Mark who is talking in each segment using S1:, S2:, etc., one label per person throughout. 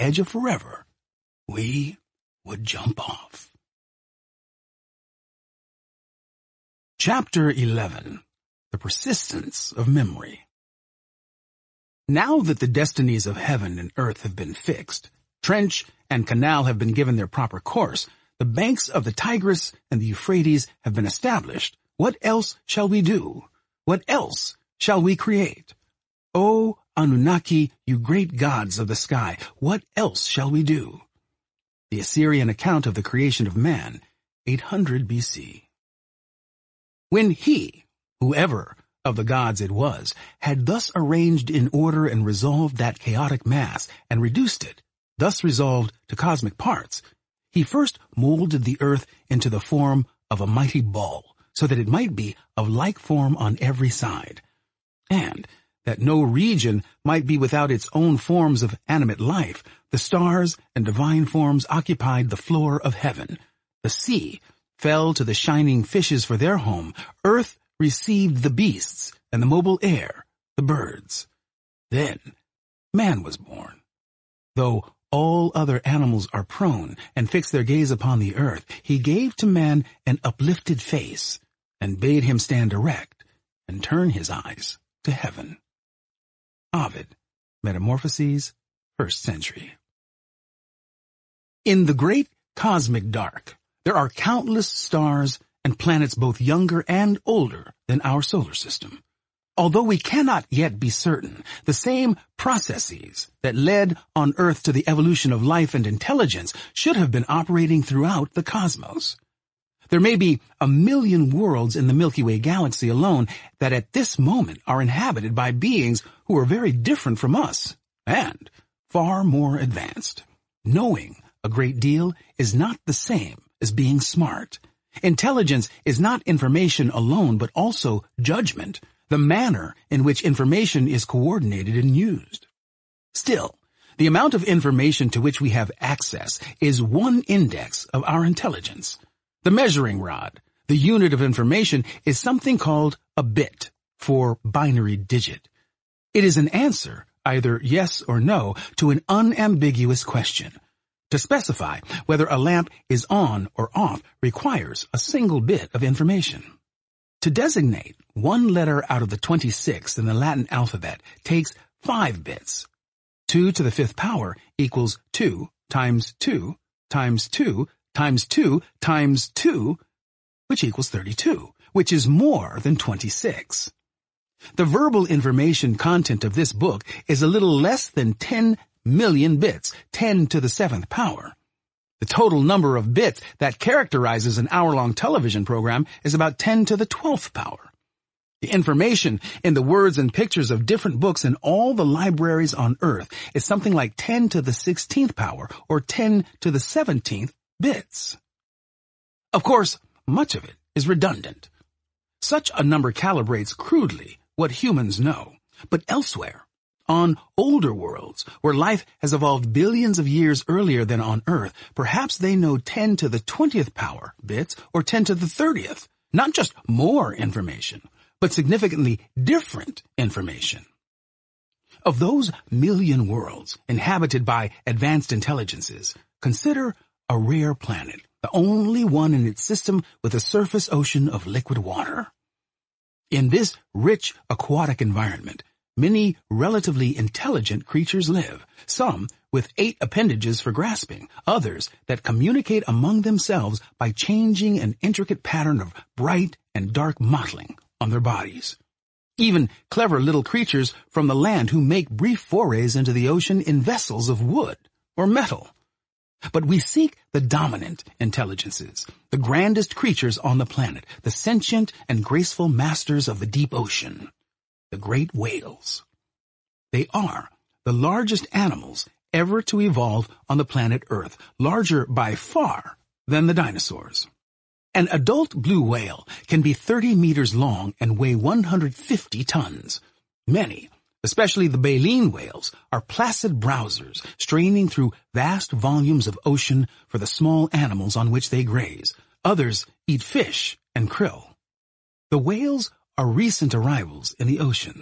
S1: edge of forever, we would jump off. Chapter 11. The Persistence of Memory. Now that the destinies of heaven and earth have been fixed, trench and canal have been given their proper course, the banks of the Tigris and the Euphrates have been established, what else shall we do? What else shall we create? O Anunnaki, you great gods of the sky, what else shall we do? The Assyrian account of the creation of man, 800 BC. When he, whoever of the gods it was, had thus arranged in order and resolved that chaotic mass, and reduced it, thus resolved to cosmic parts, he first molded the earth into the form of a mighty ball, so that it might be of like form on every side, and that no region might be without its own forms of animate life. The stars and divine forms occupied the floor of heaven. The sea fell to the shining fishes for their home. Earth received the beasts, and the mobile air, the birds. Then man was born. Though all other animals are prone and fix their gaze upon the earth, he gave to man an uplifted face, and bade him stand erect and turn his eyes to heaven. Ovid, Metamorphoses, 1st century. In the great cosmic dark, there are countless stars and planets both younger and older than our solar system. Although we cannot yet be certain, the same processes that led on Earth to the evolution of life and intelligence should have been operating throughout the cosmos. There may be 1 million worlds in the Milky Way galaxy alone that at this moment are inhabited by beings who are very different from us and far more advanced. Knowing a great deal is not the same as being smart. Intelligence is not information alone, but also judgment, the manner in which information is coordinated and used. Still, the amount of information to which we have access is one index of our intelligence. The measuring rod, the unit of information, is something called a bit, for binary digit. It is an answer, either yes or no, to an unambiguous question. To specify whether a lamp is on or off requires a single bit of information. To designate one letter out of the 26 in the Latin alphabet takes 5 bits. 2 to the 5th power equals 2 times 2 times 2 times 2 times 2, which equals 32, which is more than 26. The verbal information content of this book is a little less than 10 million bits, 10 to the 7th power. The total number of bits that characterizes an hour-long television program is about 10 to the 12th power. The information in the words and pictures of different books in all the libraries on Earth is something like 10 to the 16th power, or 10 to the 17th bits. Of course, much of it is redundant. Such a number calibrates crudely what humans know, but elsewhere, on older worlds, where life has evolved billions of years earlier than on Earth, perhaps they know 10 to the 20th power bits or 10 to the 30th, not just more information, but significantly different information. Of those million worlds inhabited by advanced intelligences, consider a rare planet, the only one in its system with a surface ocean of liquid water. In this rich aquatic environment, many relatively intelligent creatures live, some with 8 appendages for grasping, others that communicate among themselves by changing an intricate pattern of bright and dark mottling on their bodies. Even clever little creatures from the land who make brief forays into the ocean in vessels of wood or metal. But we seek the dominant intelligences, the grandest creatures on the planet, the sentient and graceful masters of the deep ocean, the great whales. They are the largest animals ever to evolve on the planet Earth, larger by far than the dinosaurs. An adult blue whale can be 30 meters long and weigh 150 tons. Many, especially the baleen whales, are placid browsers, straining through vast volumes of ocean for the small animals on which they graze. Others eat fish and krill. The whales are recent arrivals in the ocean.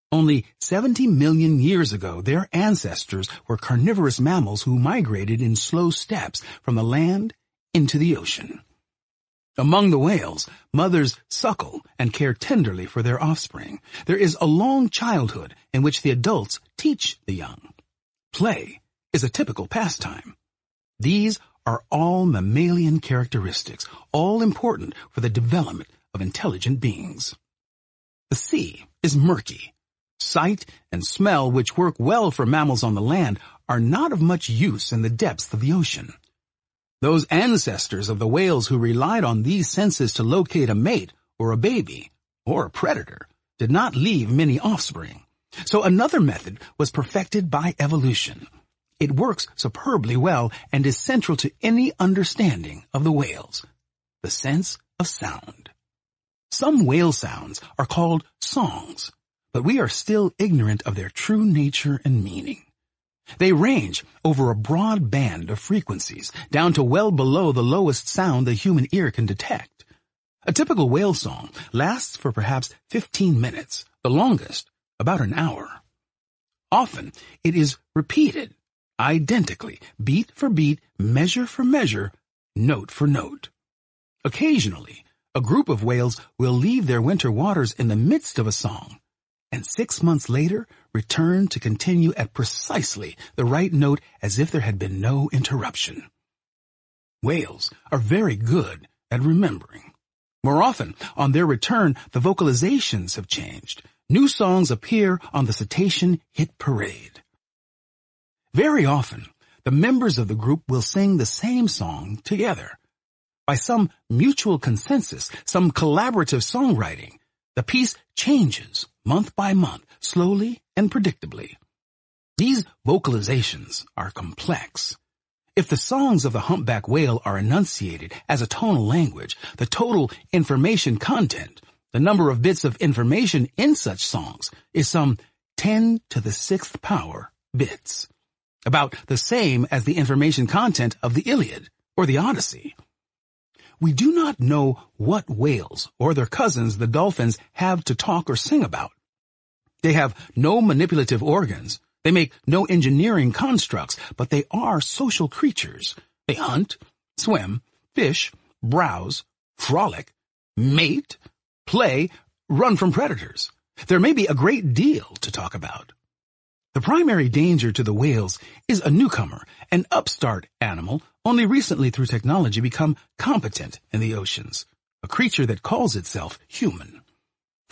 S1: Only 70 million years ago, their ancestors were carnivorous mammals who migrated in slow steps from the land into the ocean. Among the whales, mothers suckle and care tenderly for their offspring. There is a long childhood in which the adults teach the young. Play is a typical pastime. These are all mammalian characteristics, all important for the development of intelligent beings. The sea is murky. Sight and smell, which work well for mammals on the land, are not of much use in the depths of the ocean. Those ancestors of the whales who relied on these senses to locate a mate or a baby or a predator did not leave many offspring. So another method was perfected by evolution. It works superbly well and is central to any understanding of the whales: the sense of sound. Some whale sounds are called songs, but we are still ignorant of their true nature and meaning. They range over a broad band of frequencies, down to well below the lowest sound the human ear can detect. A typical whale song lasts for perhaps 15 minutes, the longest about an hour. Often it is repeated, identically, beat for beat, measure for measure, note for note. Occasionally, a group of whales will leave their winter waters in the midst of a song, and 6 months later return to continue at precisely the right note as if there had been no interruption. Whales are very good at remembering. More often, on their return, the vocalizations have changed. New songs appear on the cetacean hit parade. Very often, the members of the group will sing the same song together. By some mutual consensus, some collaborative songwriting, the piece changes month by month, slowly and predictably. These vocalizations are complex. If the songs of the humpback whale are enunciated as a tonal language, the total information content, the number of bits of information in such songs, is some 10 to the 6th power bits, about the same as the information content of the Iliad or the Odyssey. We do not know what whales or their cousins, the dolphins, have to talk or sing about. They have no manipulative organs. They make no engineering constructs, but they are social creatures. They hunt, swim, fish, browse, frolic, mate, play, run from predators. There may be a great deal to talk about. The primary danger to the whales is a newcomer, an upstart animal, only recently through technology become competent in the oceans, a creature that calls itself human. For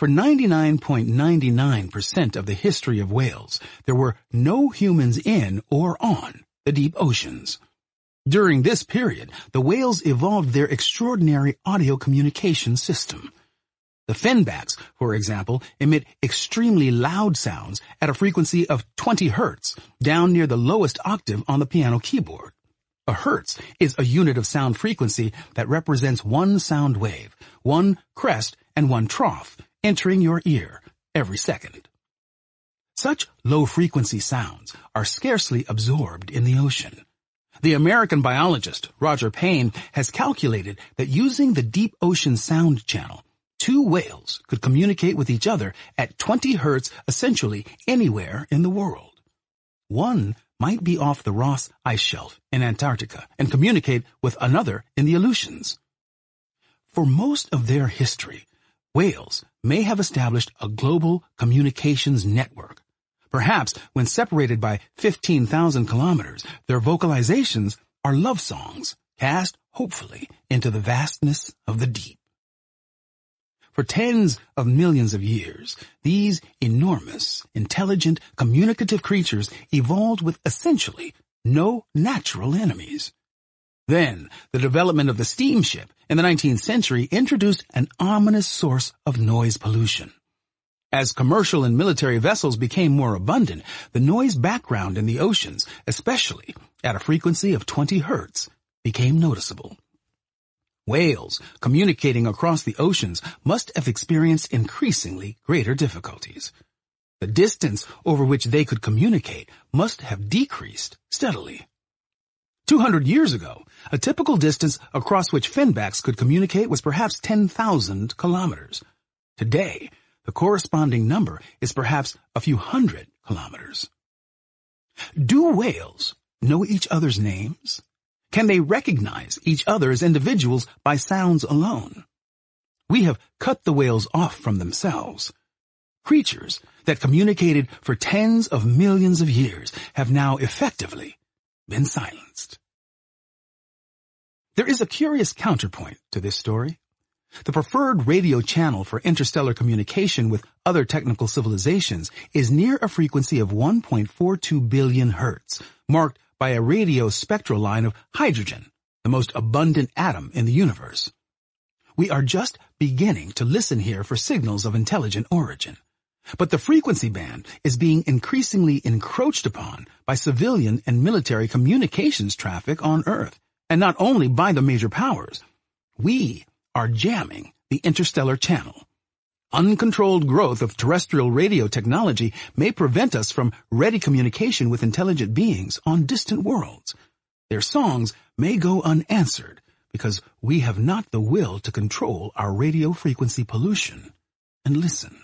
S1: 99.99% of the history of whales, there were no humans in or on the deep oceans. During this period, the whales evolved their extraordinary audio communication system. The finbacks, for example, emit extremely loud sounds at a frequency of 20 hertz, down near the lowest octave on the piano keyboard. A hertz is a unit of sound frequency that represents one sound wave, one crest and one trough, entering your ear every second. Such low-frequency sounds are scarcely absorbed in the ocean. The American biologist Roger Payne has calculated that using the deep ocean sound channel, 2 whales could communicate with each other at 20 hertz essentially anywhere in the world. One might be off the Ross Ice Shelf in Antarctica and communicate with another in the Aleutians. For most of their history, whales may have established a global communications network. Perhaps when separated by 15,000 kilometers, their vocalizations are love songs cast hopefully into the vastness of the deep. For tens of millions of years, these enormous, intelligent, communicative creatures evolved with essentially no natural enemies. Then, the development of the steamship in the 19th century introduced an ominous source of noise pollution. As commercial and military vessels became more abundant, the noise background in the oceans, especially at a frequency of 20 hertz, became noticeable. Whales communicating across the oceans must have experienced increasingly greater difficulties. The distance over which they could communicate must have decreased steadily. 200 years ago, a typical distance across which finbacks could communicate was perhaps 10,000 kilometers. Today, The corresponding number is perhaps a few hundred kilometers. Do whales know each other's names? Can they recognize each other as individuals by sounds alone? We have cut the whales off from themselves. Creatures that communicated for tens of millions of years have now effectively been silenced. There is a curious counterpoint to this story. The preferred radio channel for interstellar communication with other technical civilizations is near a frequency of 1.42 billion hertz, marked by a radio spectral line of hydrogen, the most abundant atom in the universe. We are just beginning to listen here for signals of intelligent origin. But the frequency band is being increasingly encroached upon by civilian and military communications traffic on Earth, and not only by the major powers. We are jamming the interstellar channel. Uncontrolled growth of terrestrial radio technology may prevent us from ready communication with intelligent beings on distant worlds. Their songs may go unanswered because we have not the will to control our radio frequency pollution and listen.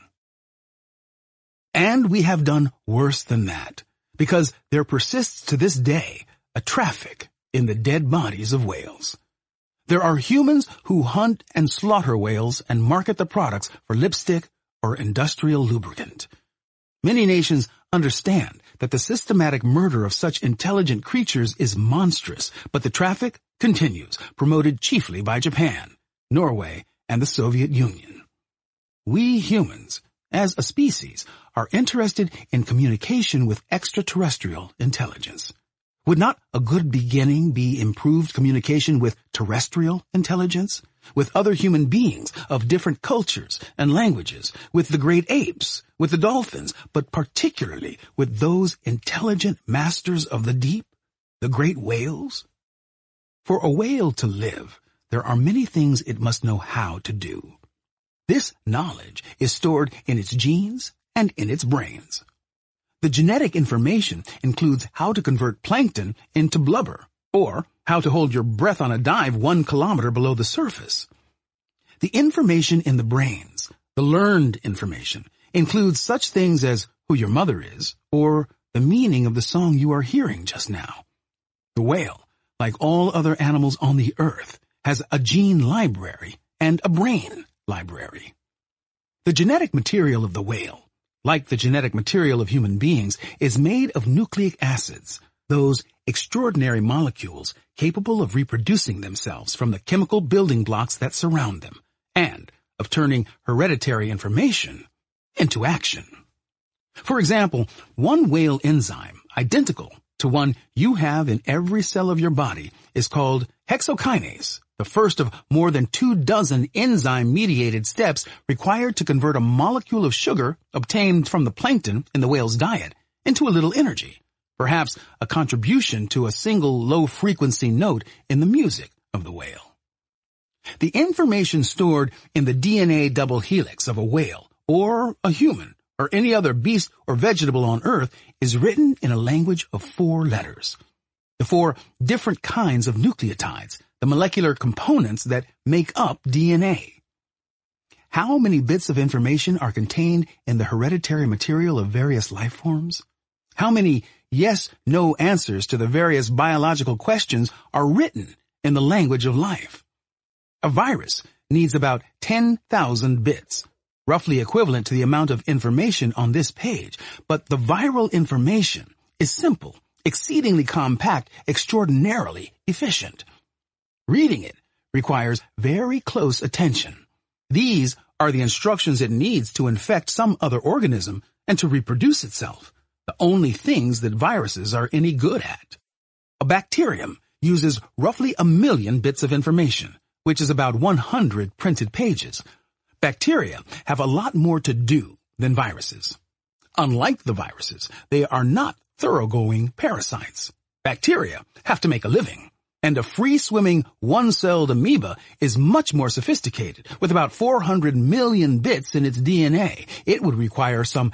S1: And we have done worse than that, because there persists to this day a traffic in the dead bodies of whales. There are humans who hunt and slaughter whales and market the products for lipstick or industrial lubricant. Many nations understand that the systematic murder of such intelligent creatures is monstrous, but the traffic continues, promoted chiefly by Japan, Norway, and the Soviet Union. We humans, as a species, are interested in communication with extraterrestrial intelligence. Would not a good beginning be improved communication with terrestrial intelligence, with other human beings of different cultures and languages, with the great apes, with the dolphins, but particularly with those intelligent masters of the deep, the great whales? For a whale to live, there are many things it must know how to do. This knowledge is stored in its genes and in its brains. The genetic information includes how to convert plankton into blubber, or how to hold your breath on a dive 1 kilometer below the surface. The information in the brains, the learned information, includes such things as who your mother is, or the meaning of the song you are hearing just now. The whale, like all other animals on the earth, has a gene library and a brain library. The genetic material of the whale, like the genetic material of human beings, is made of nucleic acids, those extraordinary molecules capable of reproducing themselves from the chemical building blocks that surround them, and of turning hereditary information into action. For example, one whale enzyme, identical to one you have in every cell of your body, is called hexokinase, the first of more than 24 enzyme-mediated steps required to convert a molecule of sugar obtained from the plankton in the whale's diet into a little energy, perhaps a contribution to a single low-frequency note in the music of the whale. The information stored in the DNA double helix of a whale, or a human, or any other beast or vegetable on Earth is written in a language of 4 letters. The 4 different kinds of nucleotides, the molecular components that make up DNA. How many bits of information are contained in the hereditary material of various life forms? How many yes-no answers to the various biological questions are written in the language of life? A virus needs about 10,000 bits, roughly equivalent to the amount of information on this page, but the viral information is simple, exceedingly compact, extraordinarily efficient. Reading it requires very close attention. These are the instructions it needs to infect some other organism and to reproduce itself, the only things that viruses are any good at. A bacterium uses roughly 1 million bits of information, which is about 100 printed pages. Bacteria have a lot more to do than viruses. Unlike the viruses, they are not thoroughgoing parasites. Bacteria have to make a living. And a free-swimming, one-celled amoeba is much more sophisticated. With about 400 million bits in its DNA, it would require some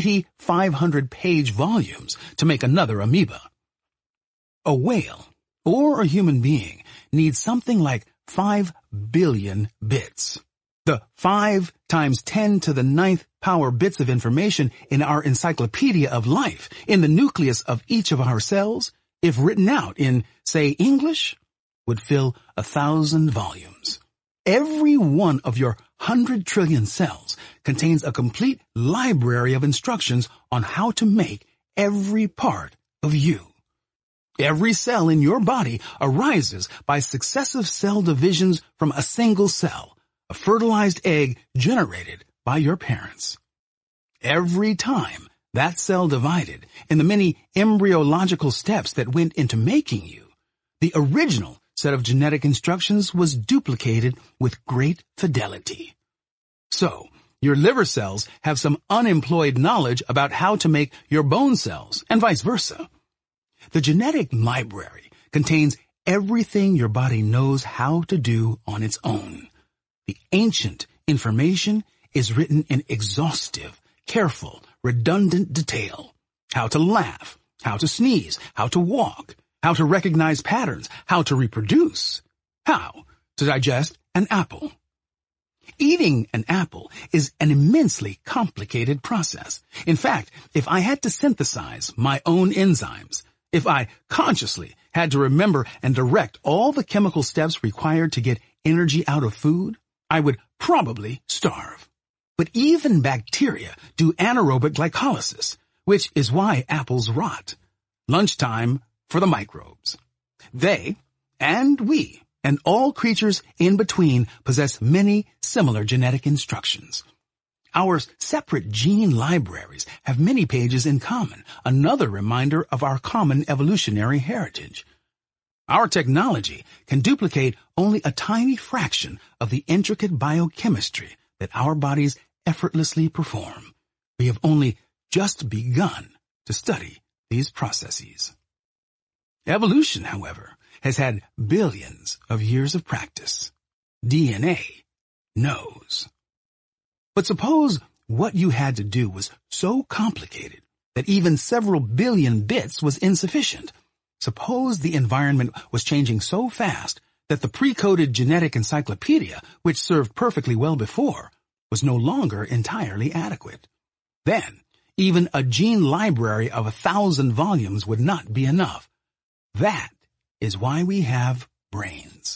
S1: 8,500-page volumes to make another amoeba. A whale, or a human being, needs something like 5 billion bits. The 5 times 10 to the 9th power bits of information in our encyclopedia of life, in the nucleus of each of our cells, if written out in, say, English, would fill 1,000 volumes. Every one of your 100 trillion cells contains a complete library of instructions on how to make every part of you. Every cell in your body arises by successive cell divisions from a single cell, a fertilized egg generated by your parents. Every time that cell divided in the many embryological steps that went into making you, the original set of genetic instructions was duplicated with great fidelity. So, your liver cells have some unemployed knowledge about how to make your bone cells, and vice versa. The genetic library contains everything your body knows how to do on its own. The ancient information is written in exhaustive, careful, redundant detail. How to laugh, how to sneeze, how to walk, how to recognize patterns, how to reproduce, how to digest an apple. Eating an apple is an immensely complicated process. In fact, if I had to synthesize my own enzymes, if I consciously had to remember and direct all the chemical steps required to get energy out of food, I would probably starve. But even bacteria do anaerobic glycolysis, which is why apples rot. Lunchtime for the microbes. They, and we, and all creatures in between possess many similar genetic instructions. Our separate gene libraries have many pages in common, another reminder of our common evolutionary heritage. Our technology can duplicate only a tiny fraction of the intricate biochemistry that our bodies effortlessly perform. We have only just begun to study these processes. Evolution, however, has had billions of years of practice. DNA knows. But suppose what you had to do was so complicated that even several billion bits was insufficient. Suppose the environment was changing so fast that the pre-coded genetic encyclopedia, which served perfectly well before, was no longer entirely adequate. Then, even a gene library of 1,000 volumes would not be enough. That is why we have brains.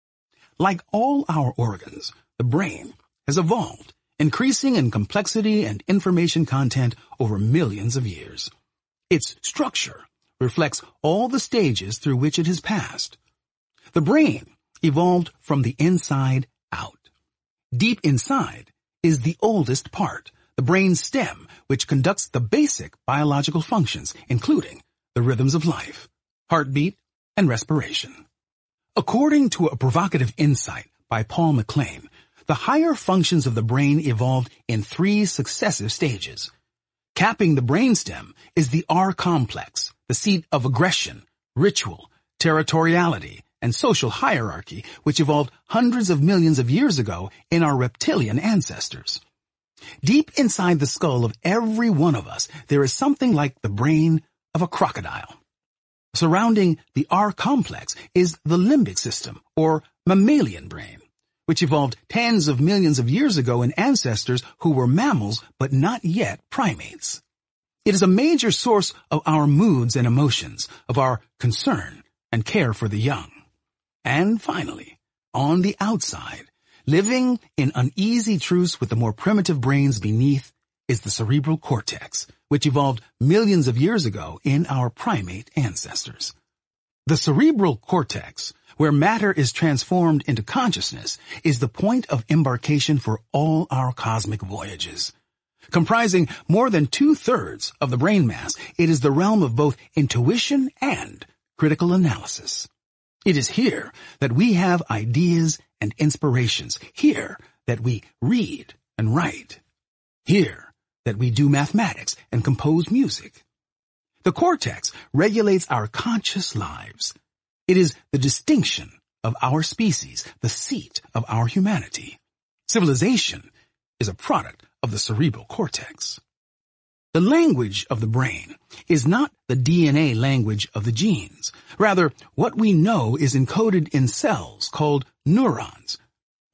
S1: Like all our organs, the brain has evolved, increasing in complexity and information content over millions of years. Its structure reflects all the stages through which it has passed. The brain evolved from the inside out. Deep inside is the oldest part, the brain stem, which conducts the basic biological functions, including the rhythms of life, heartbeat, and respiration. According to a provocative insight by Paul MacLean, the higher functions of the brain evolved in 3 successive stages. Capping the brainstem is the R-complex, the seat of aggression, ritual, territoriality, and social hierarchy, which evolved hundreds of millions of years ago in our reptilian ancestors. Deep inside the skull of every one of us, there is something like the brain of a crocodile. Surrounding the R-complex is the limbic system, or mammalian brain, which evolved tens of millions of years ago in ancestors who were mammals but not yet primates. It is a major source of our moods and emotions, of our concern and care for the young. And finally, on the outside, living in uneasy truce with the more primitive brains beneath, is the cerebral cortex, which evolved millions of years ago in our primate ancestors. The cerebral cortex, where matter is transformed into consciousness, is the point of embarkation for all our cosmic voyages. Comprising more than 2/3 of the brain mass, it is the realm of both intuition and critical analysis. It is here that we have ideas and inspirations, here that we read and write, here that we do mathematics and compose music. The cortex regulates our conscious lives. It is the distinction of our species, the seat of our humanity. Civilization is a product of the cerebral cortex. The language of the brain is not the DNA language of the genes. Rather, what we know is encoded in cells called neurons.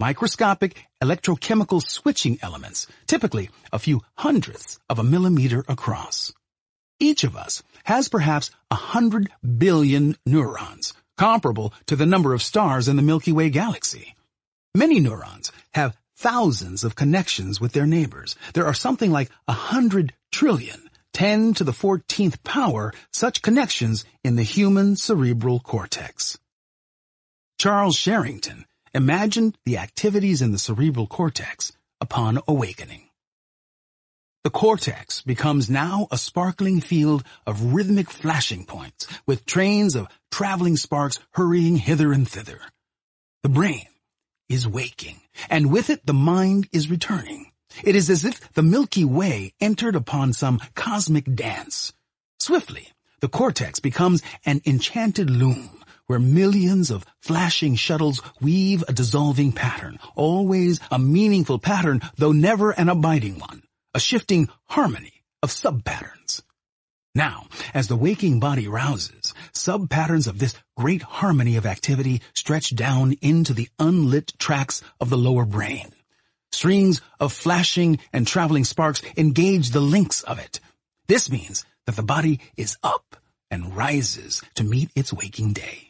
S1: microscopic electrochemical switching elements, typically a few hundredths of a millimeter across. Each of us has perhaps 100 billion neurons, comparable to the number of stars in the Milky Way galaxy. Many neurons have thousands of connections with their neighbors. There are something like 100 trillion, 10 to the 14th power, such connections in the human cerebral cortex. Charles Sherrington imagined the activities in the cerebral cortex upon awakening. The cortex becomes now a sparkling field of rhythmic flashing points, with trains of traveling sparks hurrying hither and thither. The brain is waking, and with it the mind is returning. It is as if the Milky Way entered upon some cosmic dance. Swiftly, the cortex becomes an enchanted loom, where millions of flashing shuttles weave a dissolving pattern, always a meaningful pattern, though never an abiding one, a shifting harmony of sub-patterns. Now, as the waking body rouses, sub-patterns of this great harmony of activity stretch down into the unlit tracts of the lower brain. Strings of flashing and traveling sparks engage the links of it. This means that the body is up and rises to meet its waking day.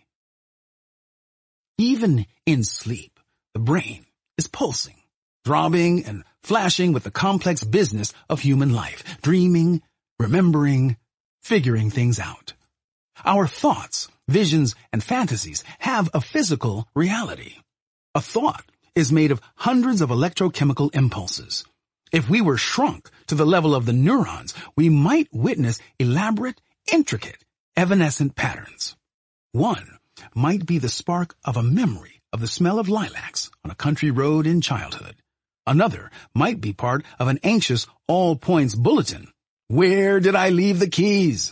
S1: Even in sleep, the brain is pulsing, throbbing and flashing with the complex business of human life, dreaming, remembering, figuring things out. Our thoughts, visions, and fantasies have a physical reality. A thought is made of hundreds of electrochemical impulses. If we were shrunk to the level of the neurons, we might witness elaborate, intricate, evanescent patterns. One might be the spark of a memory of the smell of lilacs on a country road in childhood. Another might be part of an anxious all-points bulletin. Where did I leave the keys?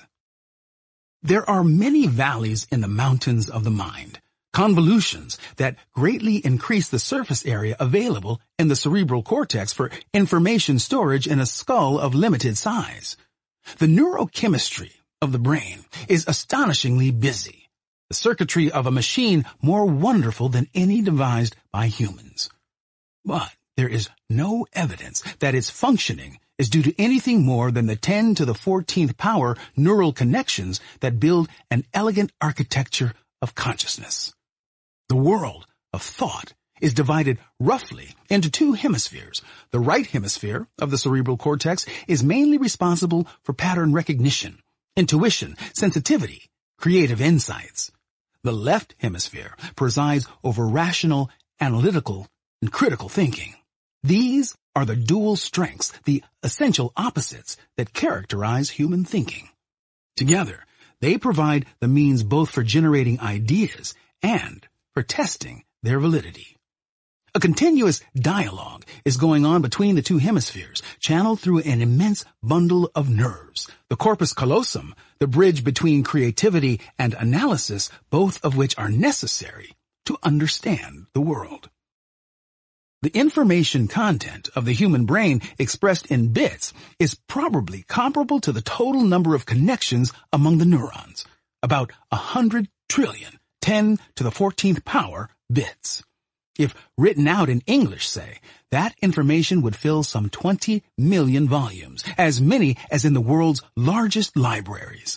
S1: There are many valleys in the mountains of the mind, convolutions that greatly increase the surface area available in the cerebral cortex for information storage in a skull of limited size. The neurochemistry of the brain is astonishingly busy, the circuitry of a machine more wonderful than any devised by humans. But there is no evidence that its functioning is due to anything more than the 10 to the 14th power neural connections that build an elegant architecture of consciousness. The world of thought is divided roughly into two hemispheres. The right hemisphere of the cerebral cortex is mainly responsible for pattern recognition, intuition, sensitivity, creative insights. The left hemisphere presides over rational, analytical, and critical thinking. These are the dual strengths, the essential opposites that characterize human thinking. Together, they provide the means both for generating ideas and for testing their validity. A continuous dialogue is going on between the two hemispheres, channeled through an immense bundle of nerves, the corpus callosum, the bridge between creativity and analysis, both of which are necessary to understand the world. The information content of the human brain expressed in bits is probably comparable to the total number of connections among the neurons, about 100 trillion, 10 to the 14th power bits. If written out in English, say, that information would fill some 20 million volumes, as many as in the world's largest libraries.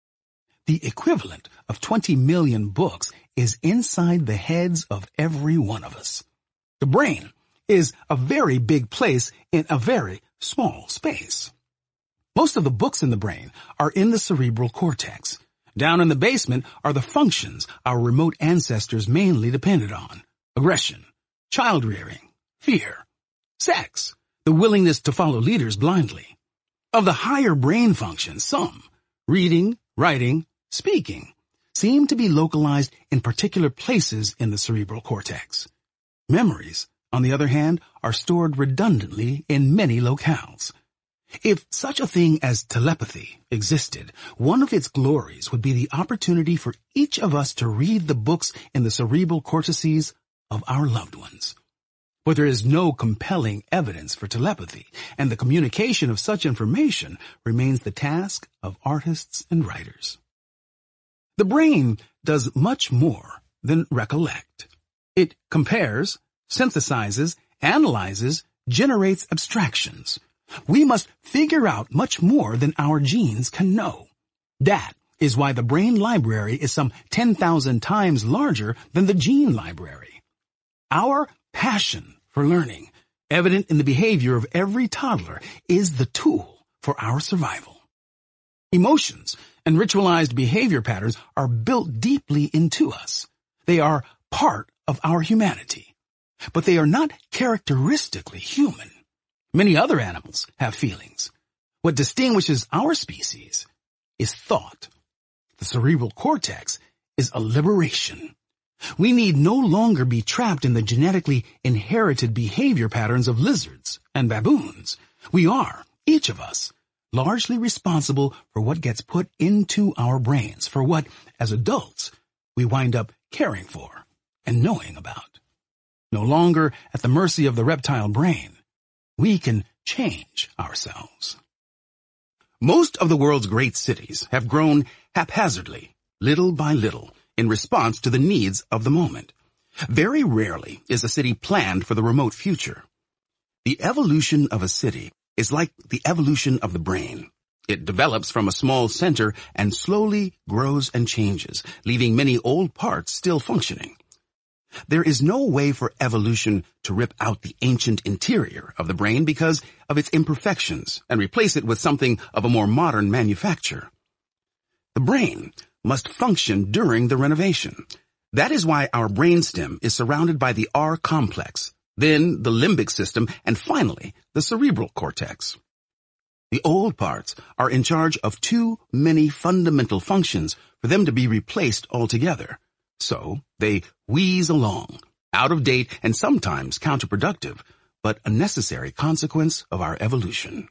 S1: The equivalent of 20 million books is inside the heads of every one of us. The brain is a very big place in a very small space. Most of the books in the brain are in the cerebral cortex. Down in the basement are the functions our remote ancestors mainly depended on: aggression, child-rearing, fear, sex, the willingness to follow leaders blindly. Of the higher brain functions, some, reading, writing, speaking, seem to be localized in particular places in the cerebral cortex. Memories, on the other hand, are stored redundantly in many locales. If such a thing as telepathy existed, one of its glories would be the opportunity for each of us to read the books in the cerebral cortices of our loved ones. But there is no compelling evidence for telepathy, and the communication of such information remains the task of artists and writers. The brain does much more than recollect. It compares, synthesizes, analyzes, generates abstractions. We must figure out much more than our genes can know. That is why the brain library is some 10,000 times larger than the gene library. Our passion for learning, evident in the behavior of every toddler, is the tool for our survival. Emotions and ritualized behavior patterns are built deeply into us. They are part of our humanity. But they are not characteristically human. Many other animals have feelings. What distinguishes our species is thought. The cerebral cortex is a liberation. We need no longer be trapped in the genetically inherited behavior patterns of lizards and baboons. We are, each of us, largely responsible for what gets put into our brains, for what, as adults, we wind up caring for and knowing about. No longer at the mercy of the reptile brain, we can change ourselves. Most of the world's great cities have grown haphazardly, little by little, in response to the needs of the moment. Very rarely is a city planned for the remote future. The evolution of a city is like the evolution of the brain. It develops from a small center and slowly grows and changes, leaving many old parts still functioning. There is no way for evolution to rip out the ancient interior of the brain because of its imperfections and replace it with something of a more modern manufacture. The brain must function during the renovation. That is why our brainstem is surrounded by the R complex, then the limbic system, and finally the cerebral cortex. The old parts are in charge of too many fundamental functions for them to be replaced altogether. So they wheeze along, out of date and sometimes counterproductive, but a necessary consequence of our evolution.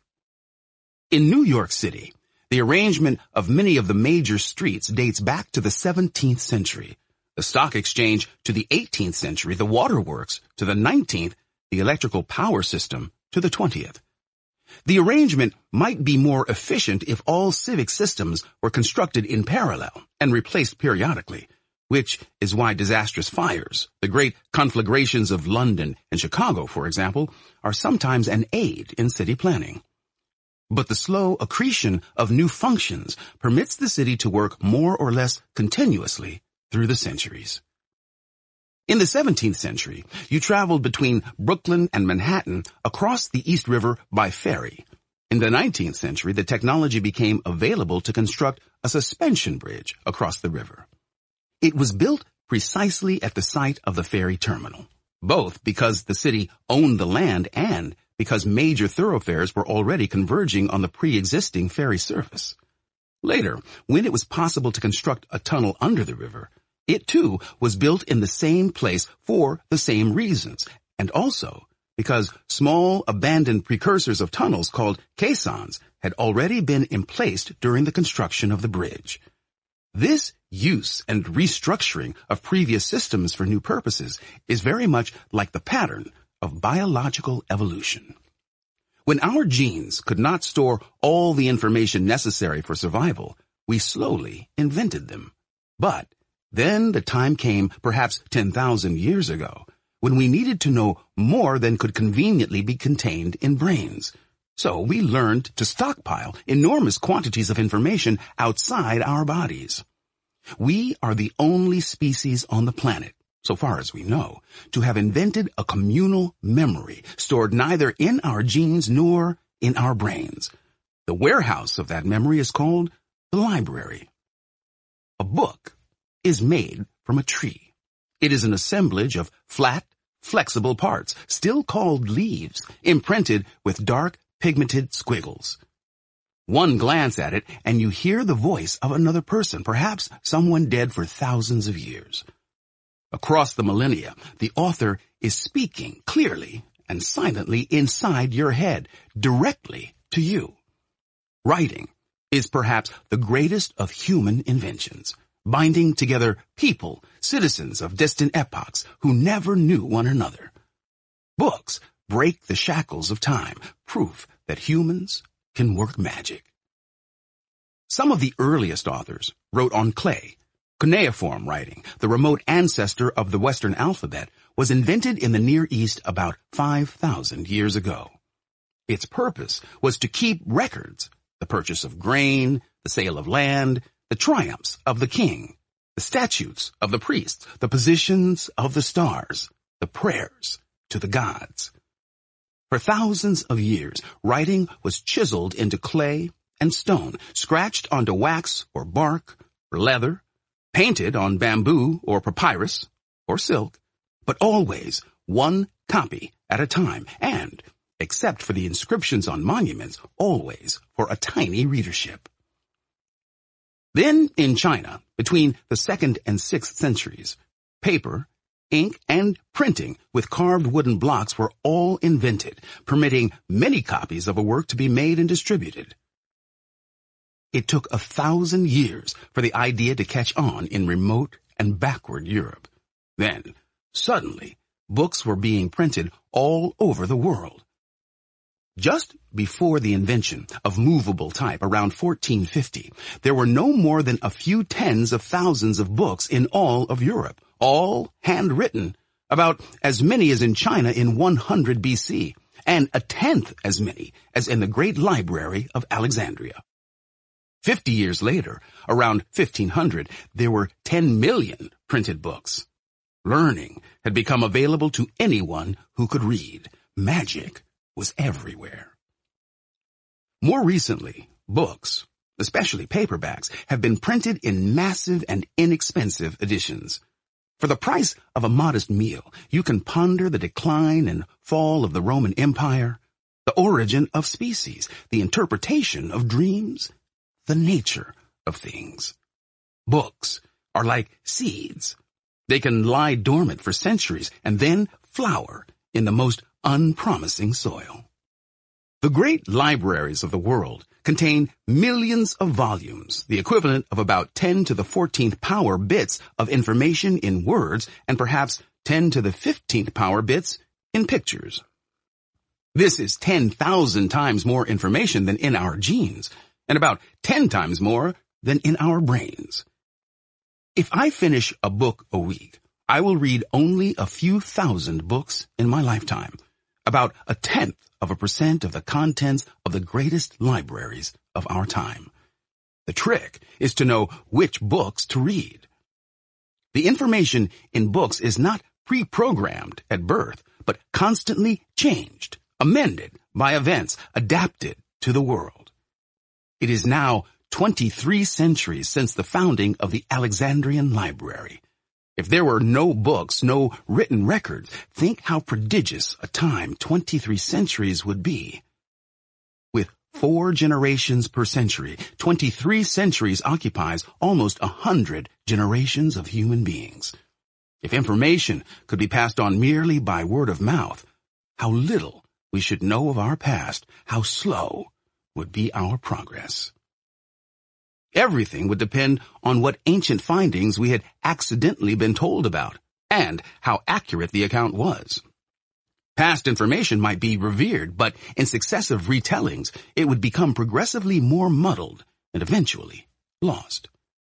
S1: In New York City, the arrangement of many of the major streets dates back to the 17th century, the stock exchange to the 18th century, the waterworks to the 19th, the electrical power system to the 20th. The arrangement might be more efficient if all civic systems were constructed in parallel and replaced periodically, which is why disastrous fires, the great conflagrations of London and Chicago, for example, are sometimes an aid in city planning. But the slow accretion of new functions permits the city to work more or less continuously through the centuries. In the 17th century, you traveled between Brooklyn and Manhattan across the East River by ferry. In the 19th century, the technology became available to construct a suspension bridge across the river. It was built precisely at the site of the ferry terminal, both because the city owned the land and because major thoroughfares were already converging on the pre-existing ferry service. Later, when it was possible to construct a tunnel under the river, it too was built in the same place for the same reasons, and also because small abandoned precursors of tunnels called caissons had already been emplaced during the construction of the bridge. This use and restructuring of previous systems for new purposes is very much like the pattern of biological evolution. When our genes could not store all the information necessary for survival, we slowly invented them. But then the time came, perhaps 10,000 years ago, when we needed to know more than could conveniently be contained in brains. So we learned to stockpile enormous quantities of information outside our bodies. We are the only species on the planet, so far as we know, to have invented a communal memory stored neither in our genes nor in our brains. The warehouse of that memory is called the library. A book is made from a tree. It is an assemblage of flat, flexible parts, still called leaves, imprinted with dark, pigmented squiggles. One glance at it, and you hear the voice of another person, perhaps someone dead for thousands of years. Across the millennia, the author is speaking clearly and silently inside your head, directly to you. Writing is perhaps the greatest of human inventions, binding together people, citizens of distant epochs who never knew one another. Books break the shackles of time, proof that humans can work magic. Some of the earliest authors wrote on clay. Cuneiform writing, the remote ancestor of the Western alphabet, was invented in the Near East about 5,000 years ago. Its purpose was to keep records, the purchase of grain, the sale of land, the triumphs of the king, the statutes of the priests, the positions of the stars, the prayers to the gods. For thousands of years, writing was chiseled into clay and stone, scratched onto wax or bark or leather, painted on bamboo or papyrus or silk, but always one copy at a time, and, except for the inscriptions on monuments, always for a tiny readership. Then, in China, between the 2nd and 6th centuries, paper, ink, and printing with carved wooden blocks were all invented, permitting many copies of a work to be made and distributed. It took 1,000 years for the idea to catch on in remote and backward Europe. Then, suddenly, books were being printed all over the world. Just before the invention of movable type around 1450, there were no more than a few tens of thousands of books in all of Europe, all handwritten, about as many as in China in 100 BC, and a tenth as many as in the Great Library of Alexandria. 50 years later, around 1500, there were 10 million printed books. Learning had become available to anyone who could read. Magic was everywhere. More recently, books, especially paperbacks, have been printed in massive and inexpensive editions. For the price of a modest meal, you can ponder the decline and fall of the Roman Empire, the origin of species, the interpretation of dreams, the nature of things. Books are like seeds. They can lie dormant for centuries and then flower in the most unpromising soil. The great libraries of the world contain millions of volumes, the equivalent of about 10 to the 14th power bits of information in words and perhaps 10 to the 15th power bits in pictures. This is 10,000 times more information than in our genes, and about 10 times more than in our brains. If I finish a book a week, I will read only a few thousand books in my lifetime, about 0.1% of the contents of the greatest libraries of our time. The trick is to know which books to read. The information in books is not pre-programmed at birth, but constantly changed, amended by events, adapted to the world. It is now 23 centuries since the founding of the Alexandrian Library. If there were no books, no written records, think how prodigious a time 23 centuries would be. With 4 generations per century, 23 centuries occupies almost 100 generations of human beings. If information could be passed on merely by word of mouth, how little we should know of our past, how slow would be our progress. Everything would depend on what ancient findings we had accidentally been told about, and how accurate the account was. Past information might be revered, but in successive retellings, it would become progressively more muddled and eventually lost.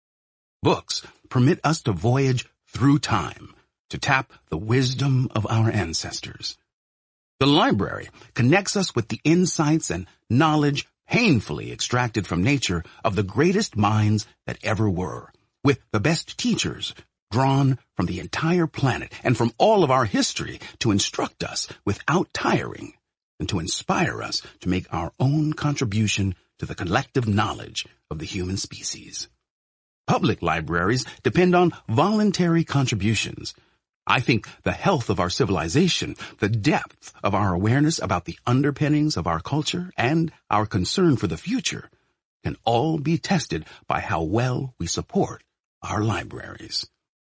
S1: Books permit us to voyage through time, to tap the wisdom of our ancestors. The library connects us with the insights and knowledge painfully extracted from nature of the greatest minds that ever were, with the best teachers drawn from the entire planet and from all of our history to instruct us without tiring and to inspire us to make our own contribution to the collective knowledge of the human species. Public libraries depend on voluntary contributions. I think the health of our civilization, the depth of our awareness about the underpinnings of our culture, and our concern for the future can all be tested by how well we support our libraries.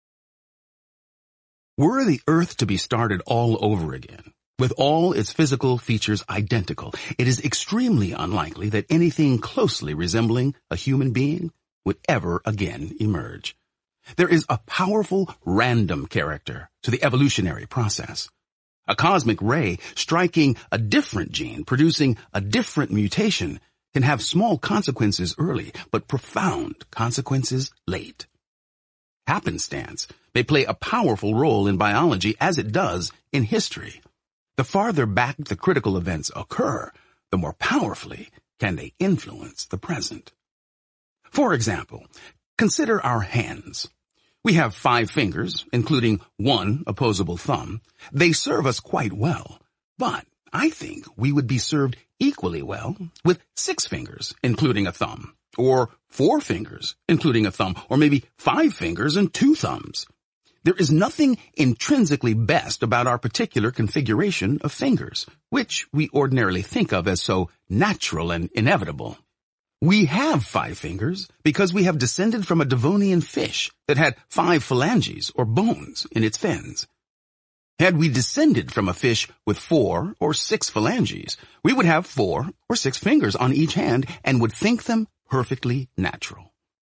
S1: Were the Earth to be started all over again, with all its physical features identical, it is extremely unlikely that anything closely resembling a human being would ever again emerge. There is a powerful random character to the evolutionary process. A cosmic ray striking a different gene, producing a different mutation, can have small consequences early, but profound consequences late. happenstance may play a powerful role in biology as it does in history. The farther back the critical events occur, the more powerfully can they influence the present. For example, consider our hands. We have 5 fingers, including one opposable thumb. They serve us quite well, but I think we would be served equally well with 6 fingers, including a thumb, or 4 fingers, including a thumb, or maybe 5 fingers and 2 thumbs. There is nothing intrinsically best about our particular configuration of fingers, which we ordinarily think of as so natural and inevitable. We have 5 fingers because we have descended from a Devonian fish that had 5 phalanges or bones in its fins. Had we descended from a fish with 4 or 6 phalanges, we would have 4 or 6 fingers on each hand and would think them perfectly natural.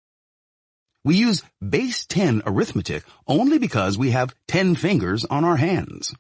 S1: We use base 10 arithmetic only because we have 10 fingers on our hands.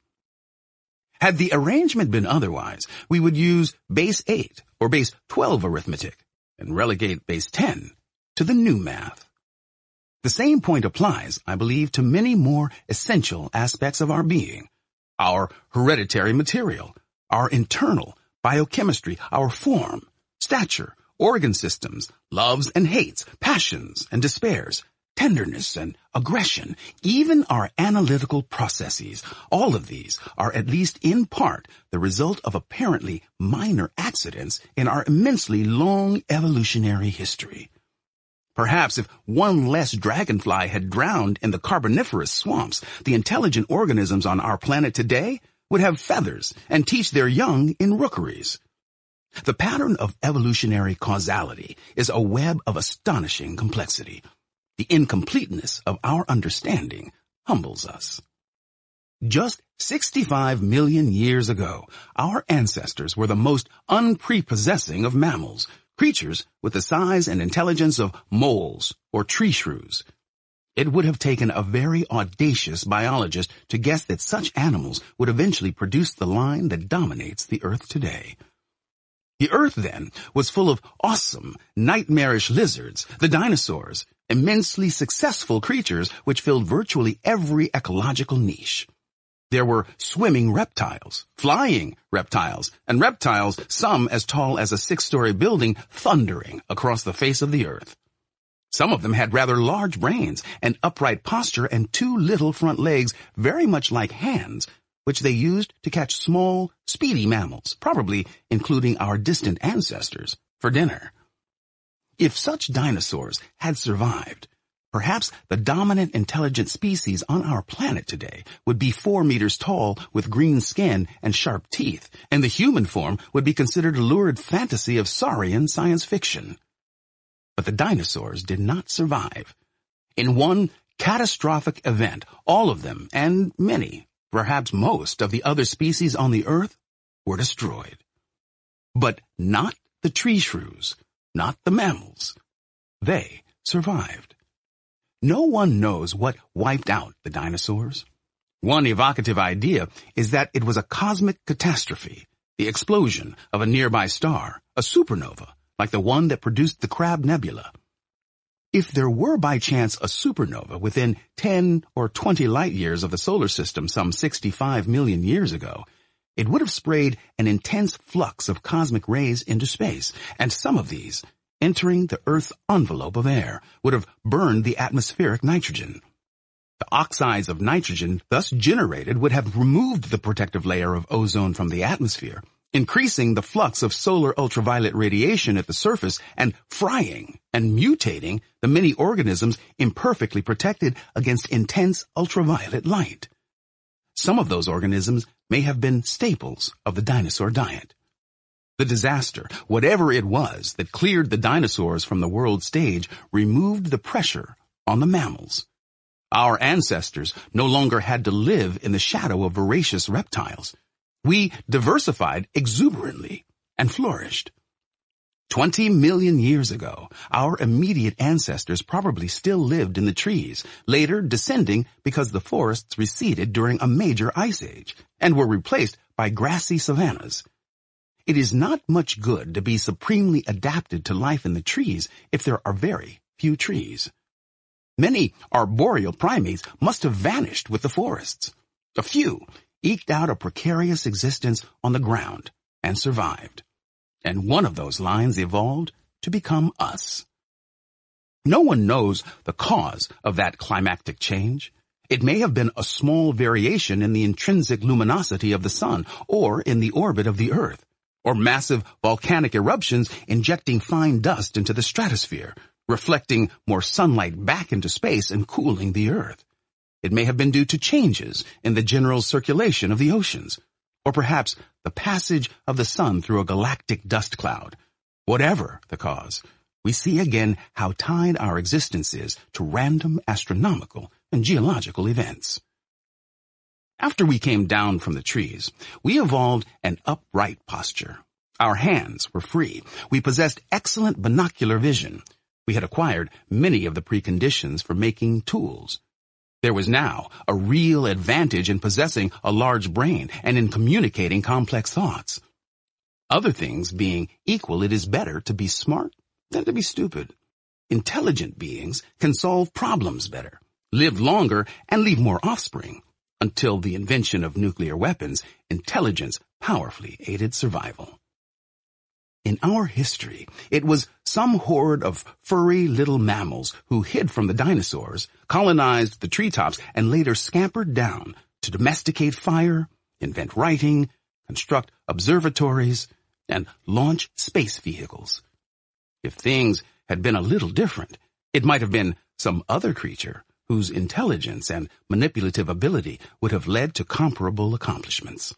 S1: Had the arrangement been otherwise, we would use base 8 or base 12 arithmetic and relegate base 10 to the new math. The same point applies, I believe, to many more essential aspects of our being: our hereditary material, our internal biochemistry, our form, stature, organ systems, loves and hates, passions and despairs, tenderness and aggression, even our analytical processes. All of these are at least in part the result of apparently minor accidents in our immensely long evolutionary history. Perhaps if one less dragonfly had drowned in the Carboniferous swamps, the intelligent organisms on our planet today would have feathers and teach their young in rookeries. The pattern of evolutionary causality is a web of astonishing complexity. The incompleteness of our understanding humbles us. Just 65 million years ago, our ancestors were the most unprepossessing of mammals, creatures with the size and intelligence of moles or tree shrews. It would have taken a very audacious biologist to guess that such animals would eventually produce the line that dominates the Earth today. The Earth, then, was full of awesome, nightmarish lizards, the dinosaurs, immensely successful creatures which filled virtually every ecological niche. There were swimming reptiles, flying reptiles, and reptiles, some as tall as a 6-story building, thundering across the face of the Earth. Some of them had rather large brains, an upright posture, and 2 little front legs very much like hands, which they used to catch small, speedy mammals, probably including our distant ancestors, for dinner. If such dinosaurs had survived, perhaps the dominant intelligent species on our planet today would be 4 meters tall with green skin and sharp teeth, and the human form would be considered a lurid fantasy of saurian science fiction. But the dinosaurs did not survive. In one catastrophic event, all of them, and many, perhaps most, of the other species on the Earth were destroyed. But not the tree shrews, not the mammals. They survived. No one knows what wiped out the dinosaurs. One evocative idea is that it was a cosmic catastrophe, the explosion of a nearby star, a supernova, like the one that produced the Crab Nebula. If there were by chance a supernova within 10 or 20 light-years of the solar system some 65 million years ago, it would have sprayed an intense flux of cosmic rays into space, and some of these, entering the Earth's envelope of air, would have burned the atmospheric nitrogen. The oxides of nitrogen thus generated would have removed the protective layer of ozone from the atmosphere, increasing the flux of solar ultraviolet radiation at the surface and frying and mutating the many organisms imperfectly protected against intense ultraviolet light. Some of those organisms may have been staples of the dinosaur diet. The disaster, whatever it was that cleared the dinosaurs from the world stage, removed the pressure on the mammals. Our ancestors no longer had to live in the shadow of voracious reptiles. We diversified exuberantly and flourished. 20 million years ago, our immediate ancestors probably still lived in the trees, later descending because the forests receded during a major ice age and were replaced by grassy savannas. It is not much good to be supremely adapted to life in the trees if there are very few trees. Many arboreal primates must have vanished with the forests. A few eked out a precarious existence on the ground and survived. And one of those lines evolved to become us. No one knows the cause of that climactic change. It may have been a small variation in the intrinsic luminosity of the sun or in the orbit of the Earth, or massive volcanic eruptions injecting fine dust into the stratosphere, reflecting more sunlight back into space and cooling the Earth. It may have been due to changes in the general circulation of the oceans, or perhaps the passage of the sun through a galactic dust cloud. Whatever the cause, we see again how tied our existence is to random astronomical and geological events. After we came down from the trees, we evolved an upright posture. Our hands were free. We possessed excellent binocular vision. We had acquired many of the preconditions for making tools. There was now a real advantage in possessing a large brain and in communicating complex thoughts. Other things being equal, it is better to be smart than to be stupid. Intelligent beings can solve problems better, live longer, and leave more offspring. Until the invention of nuclear weapons, intelligence powerfully aided survival. In our history, it was some horde of furry little mammals who hid from the dinosaurs, colonized the treetops, and later scampered down to domesticate fire, invent writing, construct observatories, and launch space vehicles. If things had been a little different, it might have been some other creature whose intelligence and manipulative ability would have led to comparable accomplishments.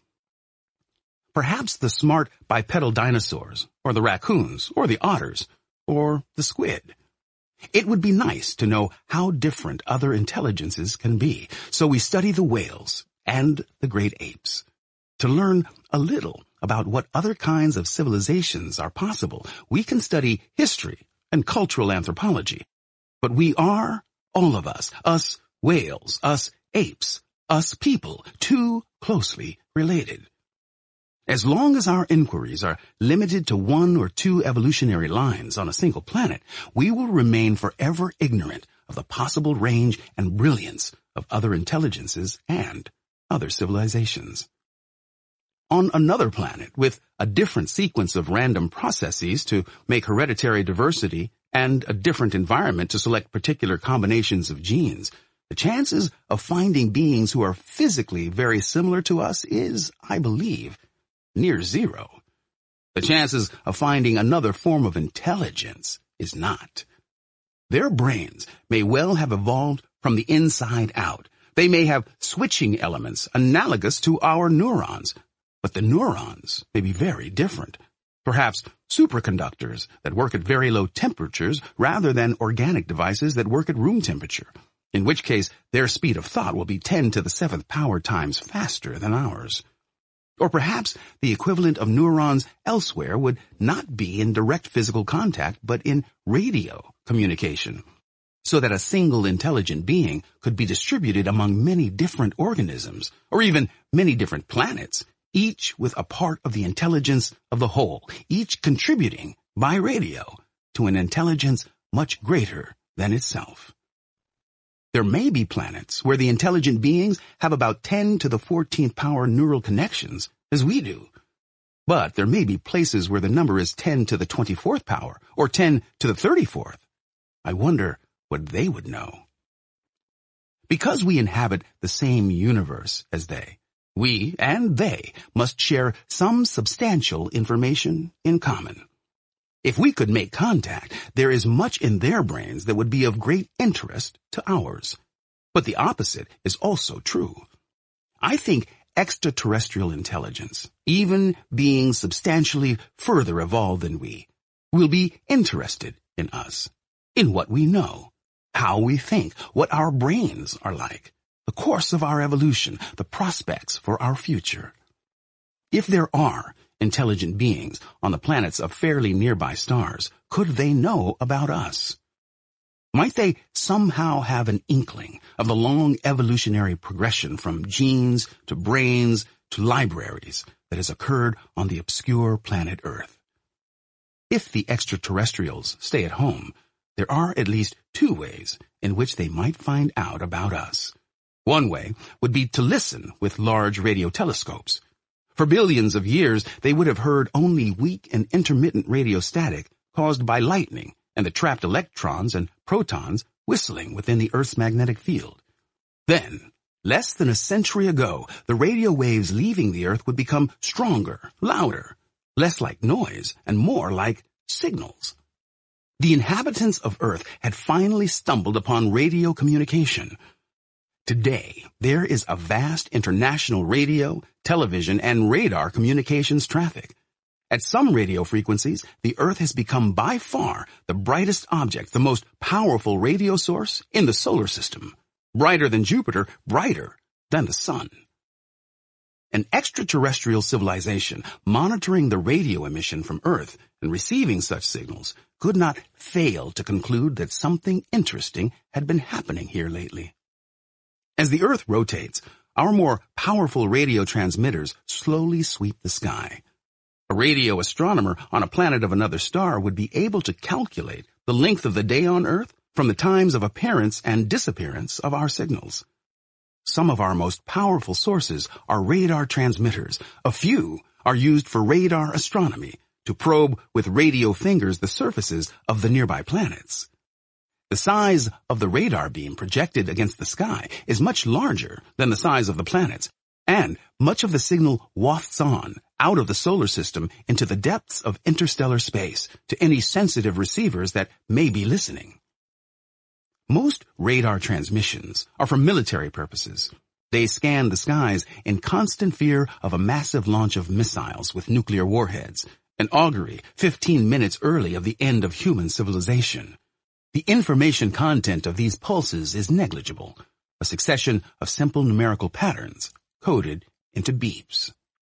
S1: Perhaps the smart bipedal dinosaurs, or the raccoons, or the otters, or the squid. It would be nice to know how different other intelligences can be, so we study the whales and the great apes. To learn a little about what other kinds of civilizations are possible, we can study history and cultural anthropology. But we are, all of us whales, us apes, us people, too closely related. As long as our inquiries are limited to one or two evolutionary lines on a single planet, we will remain forever ignorant of the possible range and brilliance of other intelligences and other civilizations. On another planet, with a different sequence of random processes to make hereditary diversity and a different environment to select particular combinations of genes, the chances of finding beings who are physically very similar to us is, I believe, near zero. The chances of finding another form of intelligence is not. Their brains may well have evolved from the inside out. They may have switching elements analogous to our neurons, but the neurons may be very different. Perhaps superconductors that work at very low temperatures rather than organic devices that work at room temperature, in which case their speed of thought will be 10 to the 7th power times faster than ours. Or perhaps the equivalent of neurons elsewhere would not be in direct physical contact, but in radio communication, so that a single intelligent being could be distributed among many different organisms, or even many different planets, each with a part of the intelligence of the whole, each contributing by radio to an intelligence much greater than itself. There may be planets where the intelligent beings have about 10 to the 14th power neural connections, as we do. But there may be places where the number is 10 to the 24th power, or 10 to the 34th. I wonder what they would know. Because we inhabit the same universe as they, we and they must share some substantial information in common. If we could make contact, there is much in their brains that would be of great interest to ours. But the opposite is also true. I think extraterrestrial intelligence, even beings substantially further evolved than we, will be interested in us, in what we know, how we think, what our brains are like, the course of our evolution, the prospects for our future. If there are intelligent beings on the planets of fairly nearby stars, could they know about us? Might they somehow have an inkling of the long evolutionary progression from genes to brains to libraries that has occurred on the obscure planet Earth? If the extraterrestrials stay at home, there are at least two ways in which they might find out about us. One way would be to listen with large radio telescopes. For billions of years, they would have heard only weak and intermittent radio static caused by lightning and the trapped electrons and protons whistling within the Earth's magnetic field. Then, less than a century ago, the radio waves leaving the Earth would become stronger, louder, less like noise, and more like signals. The inhabitants of Earth had finally stumbled upon radio communication. Today, there is a vast international radio, television, and radar communications traffic. At some radio frequencies, the Earth has become by far the brightest object, the most powerful radio source in the solar system. Brighter than Jupiter, brighter than the sun. An extraterrestrial civilization monitoring the radio emission from Earth and receiving such signals could not fail to conclude that something interesting had been happening here lately. As the Earth rotates, our more powerful radio transmitters slowly sweep the sky. A radio astronomer on a planet of another star would be able to calculate the length of the day on Earth from the times of appearance and disappearance of our signals. Some of our most powerful sources are radar transmitters. A few are used for radar astronomy to probe with radio fingers the surfaces of the nearby planets. The size of the radar beam projected against the sky is much larger than the size of the planets, and much of the signal wafts on out of the solar system into the depths of interstellar space to any sensitive receivers that may be listening. Most radar transmissions are for military purposes. They scan the skies in constant fear of a massive launch of missiles with nuclear warheads, an augury 15 minutes early of the end of human civilization. The information content of these pulses is negligible, a succession of simple numerical patterns coded into beeps.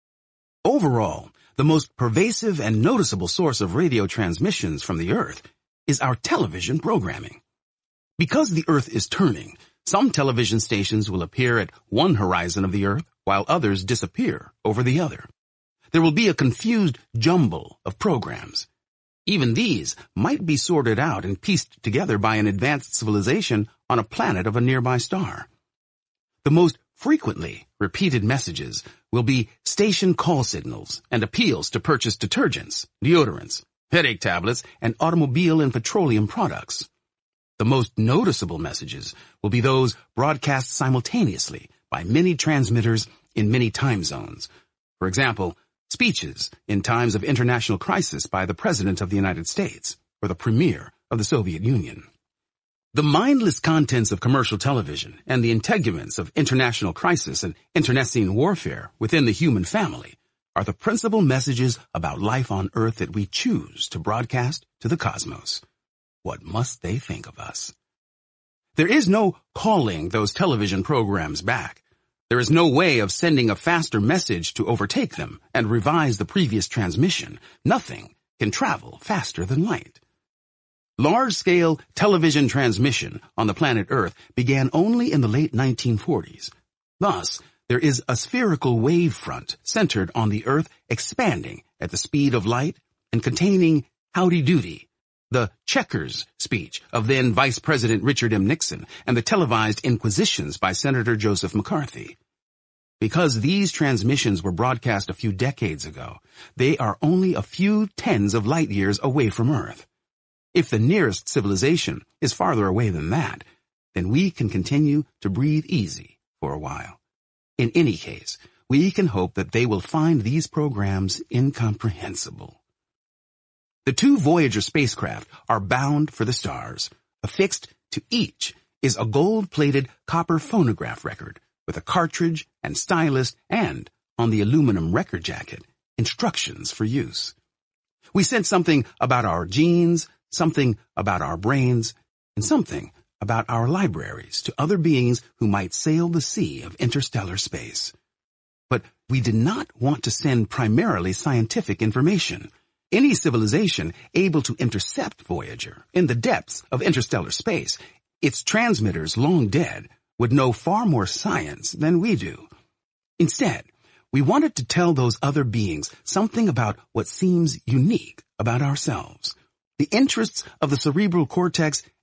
S1: Overall, the most pervasive and noticeable source of radio transmissions from the Earth is our television programming. Because the Earth is turning, some television stations will appear at one horizon of the Earth while others disappear over the other. There will be a confused jumble of programs. Even these might be sorted out and pieced together by an advanced civilization on a planet of a nearby star. The most frequently repeated messages will be station call signals and appeals to purchase detergents, deodorants, headache tablets, and automobile and petroleum products. The most noticeable messages will be those broadcast simultaneously by many transmitters in many time zones. For example, speeches in times of international crisis by the President of the United States or the Premier of the Soviet Union. The mindless contents of commercial television and the integuments of international crisis and internecine warfare within the human family are the principal messages about life on Earth that we choose to broadcast to the cosmos. What must they think of us? There is no calling those television programs back. There is no way of sending a faster message to overtake them and revise the previous transmission. Nothing can travel faster than light. Large-scale television transmission on the planet Earth began only in the late 1940s. Thus, there is a spherical wave front centered on the Earth expanding at the speed of light and containing Howdy Doody, the checkers speech of then Vice President Richard M. Nixon, and the televised inquisitions by Senator Joseph McCarthy. Because these transmissions were broadcast a few decades ago, they are only a few tens of light years away from Earth. If the nearest civilization is farther away than that, then we can continue to breathe easy for a while. In any case, we can hope that they will find these programs incomprehensible. The two Voyager spacecraft are bound for the stars. Affixed to each is a gold-plated copper phonograph record with a cartridge and stylus and, on the aluminum record jacket, instructions for use. We sent something about our genes, something about our brains, and something about our libraries to other beings who might sail the sea of interstellar space. But we did not want to send primarily scientific information. Any civilization able to intercept Voyager in the depths of interstellar space, its transmitters long dead, would know far more science than we do. Instead, we wanted to tell those other beings something about what seems unique about ourselves. The interests of the cerebral cortex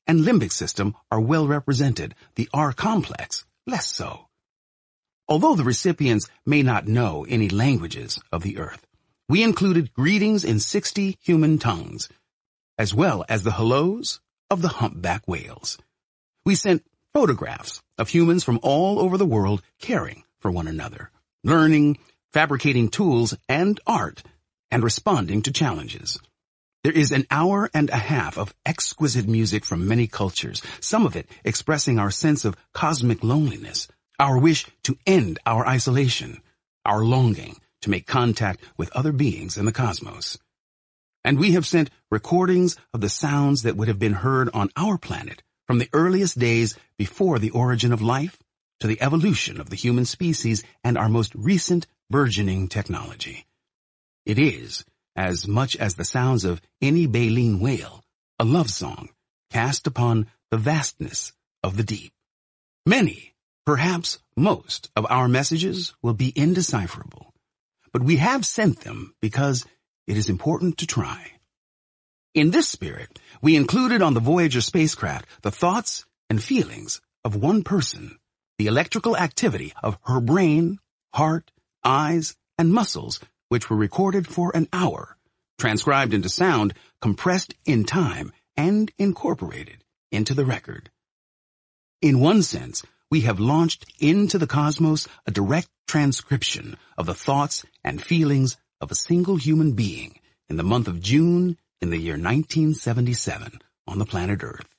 S1: and limbic system are well represented, the R complex less so. Although the recipients may not know any languages of the earth, we included greetings in 60 human tongues, as well as the hellos of the humpback whales. We sent photographs of humans from all over the world caring for one another, learning, fabricating tools and art, and responding to challenges. There is an hour and a half of exquisite music from many cultures, some of it expressing our sense of cosmic loneliness, our wish to end our isolation, our longing to make contact with other beings in the cosmos. And we have sent recordings of the sounds that would have been heard on our planet from the earliest days before the origin of life to the evolution of the human species and our most recent burgeoning technology. It is, as much as the sounds of any baleen whale, a love song cast upon the vastness of the deep. Many, perhaps most, of our messages will be indecipherable, but we have sent them because it is important to try. In this spirit, we included on the Voyager spacecraft the thoughts and feelings of one person, the electrical activity of her brain, heart, eyes, and muscles, which were recorded for an hour, transcribed into sound, compressed in time, and incorporated into the record. In one sense, we have launched into the cosmos a direct transcription of the thoughts and feelings of a single human being in the month of June in the year 1977 on the planet Earth.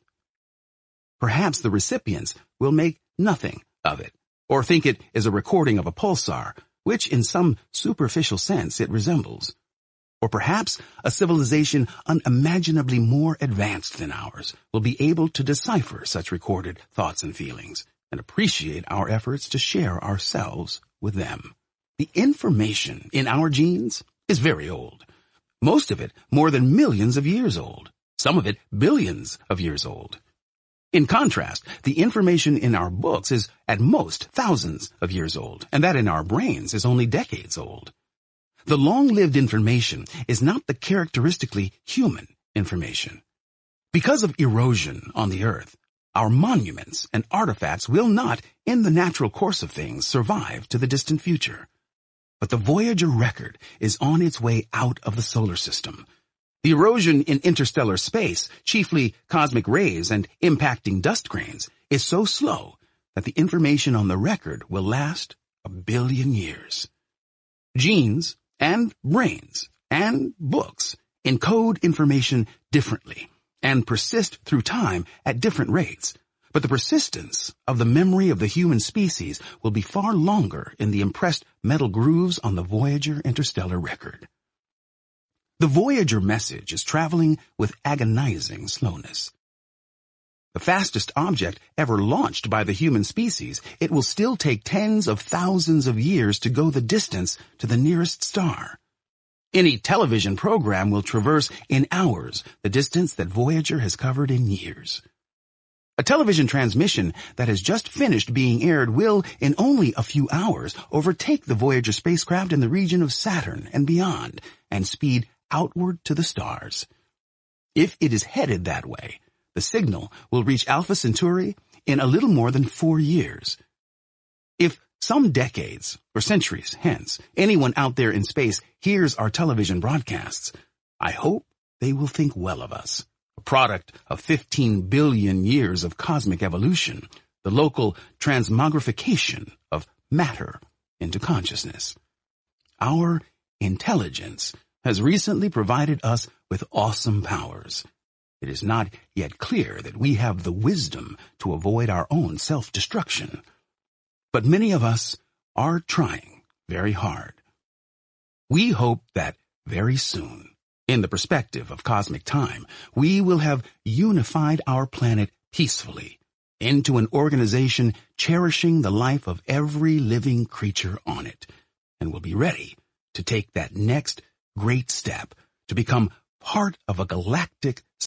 S1: Perhaps the recipients will make nothing of it, or think it is a recording of a pulsar, which in some superficial sense it resembles. Or perhaps a civilization unimaginably more advanced than ours will be able to decipher such recorded thoughts and feelings and appreciate our efforts to share ourselves with them. The information in our genes is very old. Most of it more than millions of years old. Some of it billions of years old. In contrast, the information in our books is at most thousands of years old, and that in our brains is only decades old. The long-lived information is not the characteristically human information. Because of erosion on the Earth, our monuments and artifacts will not, in the natural course of things, survive to the distant future. But the Voyager record is on its way out of the solar system. The erosion in interstellar space, chiefly cosmic rays and impacting dust grains, is so slow that the information on the record will last 1 billion years. Genes and brains and books encode information differently and persist through time at different rates. But the persistence of the memory of the human species will be far longer in the impressed metal grooves on the Voyager interstellar record. The Voyager message is traveling with agonizing slowness. The fastest object ever launched by the human species, it will still take tens of thousands of years to go the distance to the nearest star. Any television program will traverse in hours the distance that Voyager has covered in years. A television transmission that has just finished being aired will, in only a few hours, overtake the Voyager spacecraft in the region of Saturn and beyond, and speed outward to the stars. If it is headed that way, the signal will reach Alpha Centauri in a little more than 4 years. If some decades or centuries hence anyone out there in space hears our television broadcasts, I hope they will think well of us. A product of 15 billion years of cosmic evolution, the local transmogrification of matter into consciousness. Our intelligence has recently provided us with awesome powers. It is not yet clear that we have the wisdom to avoid our own self-destruction. But many of us are trying very hard. We hope that very soon, in the perspective of cosmic time, we will have unified our planet peacefully into an organization cherishing the life of every living creature on it, and will be ready to take that next great step to become part of a galactic